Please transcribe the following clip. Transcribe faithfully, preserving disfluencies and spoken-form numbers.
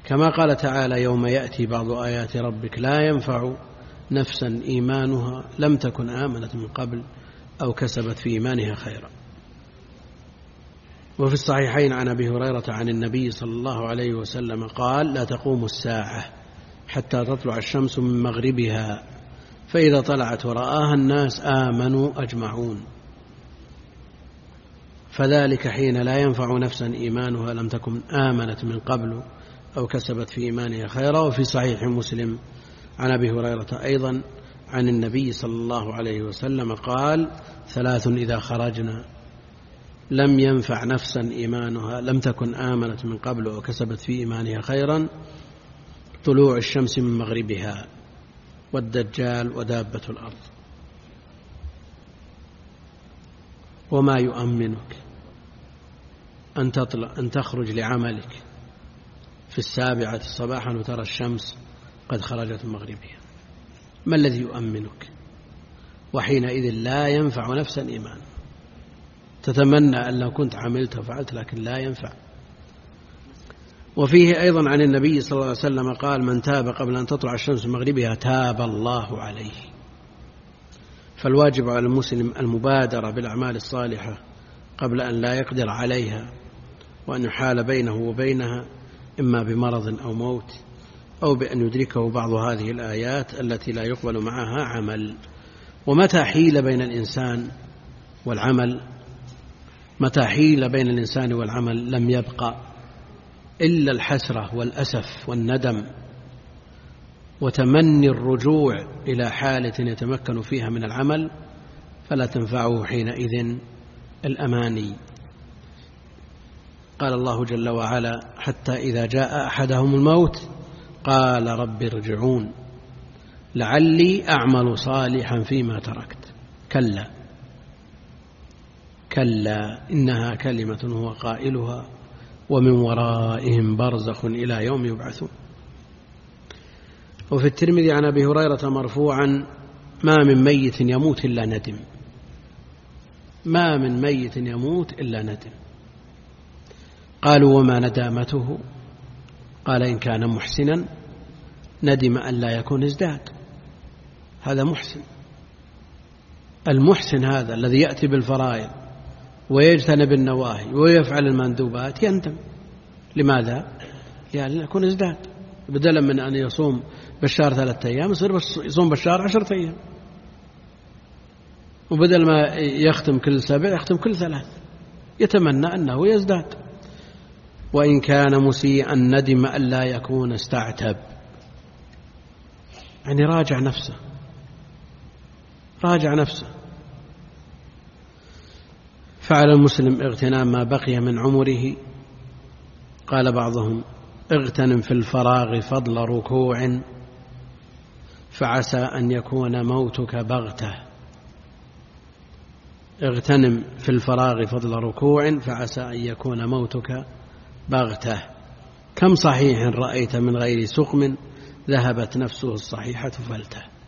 كما قال تعالى: يوم يأتي بعض آيات ربك لا ينفع نفسا إيمانها لم تكن آمنت من قبل أو كسبت في إيمانها خيرا. وفي الصحيحين عن أبي هريرة عن النبي صلى الله عليه وسلم قال: لا تقوم الساعة حتى تطلع الشمس من مغربها، فإذا طلعت ورآها الناس آمنوا أجمعون، فذلك حين لا ينفع نفسا إيمانها لم تكن آمنت من قبل أو كسبت في إيمانها خيرا. وفي صحيح مسلم عن أبي هريرة أيضا عن النبي صلى الله عليه وسلم قال: ثلاث إذا خرجنا لم ينفع نفسا إيمانها لم تكن آمنت من قبل أو كسبت في إيمانها خيرا: طلوع الشمس من مغربها، والدجال، ودابة الأرض. وما يؤمنك أن تطلع أن تخرج لعملك في السابعة صباحا وترى الشمس قد خرجت من مغربها؟ ما الذي يؤمنك؟ وحينئذ لا ينفع نفسا إيمان. تتمنى أن لو كنت عملت وفعلت، لكن لا ينفع. وفيه أيضا عن النبي صلى الله عليه وسلم قال: من تاب قبل أن تطلع الشمس من مغربها تاب الله عليه. فالواجب على المسلم المبادرة بالأعمال الصالحة قبل أن لا يقدر عليها، وأن يحال بينه وبينها إما بمرض أو موت، أو بأن يدركه بعض هذه الآيات التي لا يقبل معها عمل. ومتى حيل بين الإنسان والعمل متى حيل بين الإنسان والعمل لم يبقى إلا الحسرة والأسف والندم وتمني الرجوع إلى حالة يتمكن فيها من العمل، فلا تنفعه حينئذ الأماني. قال الله جل وعلا: حتى إذا جاء أحدهم الموت قال رب ارجعون لعلي أعمل صالحا فيما تركت. كلا كلا إنها كلمة هو قائلها ومن ورائهم برزخ إلى يوم يبعثون. وفي الترمذي عن أبي هريرة مرفوعا: ما من ميت يموت إلا ندم. ما من ميت يموت إلا ندم. قالوا: وما ندامته؟ قال: إن كان محسنا ندم أن لا يكون ازداد. هذا محسن. المحسن هذا الذي يأتي بالفرائض ويجتنب النواهي ويفعل المندوبات يندم. لماذا؟ يعني يكون ازداد. بدلا من أن يصوم بالشهر ثلاثة أيام يصير يصوم بالشهر عشرة أيام، وبدل ما يختم كل سبع يختم كل ثلاث، يتمنى أنه يزداد. وإن كان مسيئا ندم أن لا يكون استعتب. يعني راجع نفسه راجع نفسه فعلى المسلم اغتنام ما بقي من عمره. قال بعضهم: اغتنم في الفراغ فضل ركوع فعسى أن يكون موتك بغتة. اغتنم في الفراغ فضل ركوع فعسى أن يكون موتك بغتة. كم صحيح رأيت من غير سقم ذهبت نفسه الصحيحة فلته.